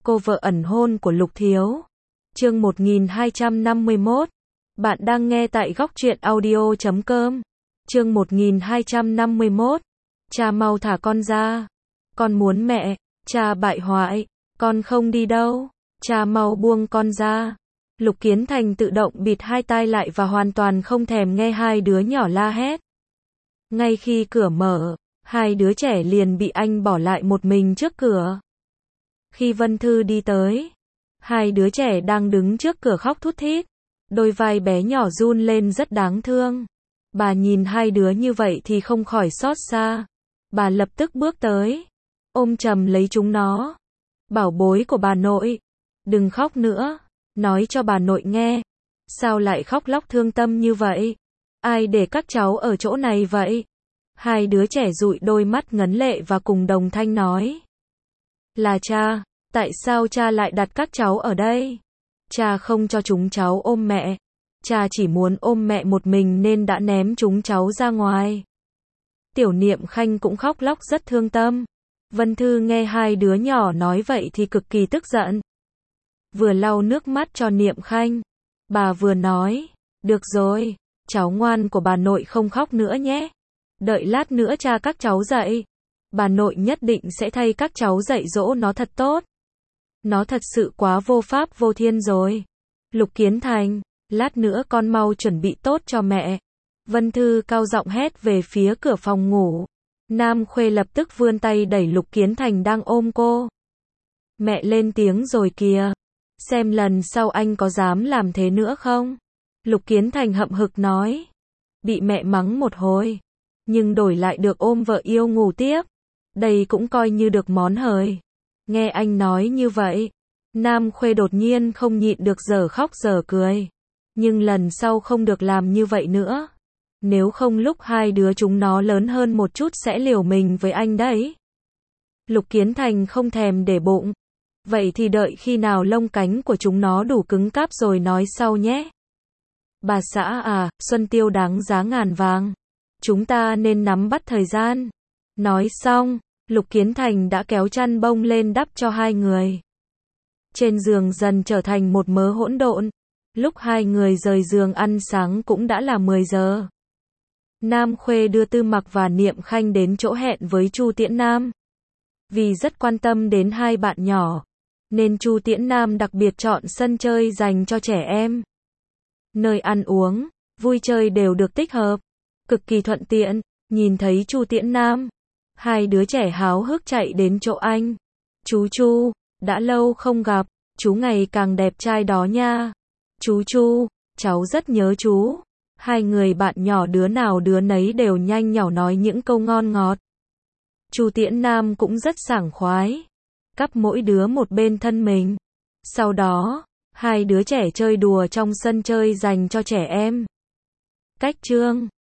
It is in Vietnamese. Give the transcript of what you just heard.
cô vợ ẩn hôn của Lục Thiếu. Chương 1251. Bạn đang nghe tại góc truyện audio.com. Chương 1251. Cha mau thả con ra. Con muốn mẹ. Cha bại hoại. Con không đi đâu. Cha mau buông con ra. Lục Kiến Thành tự động bịt hai tai lại và hoàn toàn không thèm nghe hai đứa nhỏ la hét. Ngay khi cửa mở, hai đứa trẻ liền bị anh bỏ lại một mình trước cửa. Khi Vân Thư đi tới, hai đứa trẻ đang đứng trước cửa khóc thút thít. Đôi vai bé nhỏ run lên rất đáng thương. Bà nhìn hai đứa như vậy thì không khỏi xót xa. Bà lập tức bước tới, ôm chầm lấy chúng nó. Bảo bối của bà nội, đừng khóc nữa, nói cho bà nội nghe. Sao lại khóc lóc thương tâm như vậy? Ai để các cháu ở chỗ này vậy? Hai đứa trẻ dụi đôi mắt ngấn lệ và cùng đồng thanh nói. Là cha, tại sao cha lại đặt các cháu ở đây? Cha không cho chúng cháu ôm mẹ. Cha chỉ muốn ôm mẹ một mình nên đã ném chúng cháu ra ngoài. Tiểu Niệm Khanh cũng khóc lóc rất thương tâm. Vân Thư nghe hai đứa nhỏ nói vậy thì cực kỳ tức giận. Vừa lau nước mắt cho Niệm Khanh, bà vừa nói, được rồi, cháu ngoan của bà nội không khóc nữa nhé. Đợi lát nữa cha các cháu dậy, bà nội nhất định sẽ thay các cháu dạy dỗ nó thật tốt. Nó thật sự quá vô pháp vô thiên rồi. Lục Kiến Thành, lát nữa con mau chuẩn bị tốt cho mẹ. Vân Thư cao giọng hét về phía cửa phòng ngủ. Nam Khuê lập tức vươn tay đẩy Lục Kiến Thành đang ôm cô. Mẹ lên tiếng rồi kìa. Xem lần sau anh có dám làm thế nữa không? Lục Kiến Thành hậm hực nói. Bị mẹ mắng một hồi, nhưng đổi lại được ôm vợ yêu ngủ tiếp. Đây cũng coi như được món hời. Nghe anh nói như vậy, Nam Khuê đột nhiên không nhịn được giờ khóc giờ cười. Nhưng lần sau không được làm như vậy nữa. Nếu không lúc hai đứa chúng nó lớn hơn một chút sẽ liều mình với anh đấy. Lục Kiến Thành không thèm để bụng. Vậy thì đợi khi nào lông cánh của chúng nó đủ cứng cáp rồi nói sau nhé. Bà xã à, Xuân Tiêu đáng giá ngàn vàng. Chúng ta nên nắm bắt thời gian. Nói xong, Lục Kiến Thành đã kéo chăn bông lên đắp cho hai người. Trên giường dần trở thành một mớ hỗn độn. Lúc hai người rời giường ăn sáng cũng đã là 10 giờ. Nam Khuê đưa Tư Mặc và Niệm Khanh đến chỗ hẹn với Chu Tiễn Nam. Vì rất quan tâm đến hai bạn nhỏ, nên Chu Tiễn Nam đặc biệt chọn sân chơi dành cho trẻ em. Nơi ăn uống, vui chơi đều được tích hợp, cực kỳ thuận tiện. Nhìn thấy Chu Tiễn Nam, hai đứa trẻ háo hức chạy đến chỗ anh. Chú Chu, đã lâu không gặp, chú ngày càng đẹp trai đó nha. Chú Chu, cháu rất nhớ chú. Hai người bạn nhỏ đứa nào đứa nấy đều nhanh nhảu nói những câu ngon ngọt. Chu Tiễn Nam cũng rất sảng khoái, cắp mỗi đứa một bên thân mình. Sau đó, hai đứa trẻ chơi đùa trong sân chơi dành cho trẻ em. Cách chương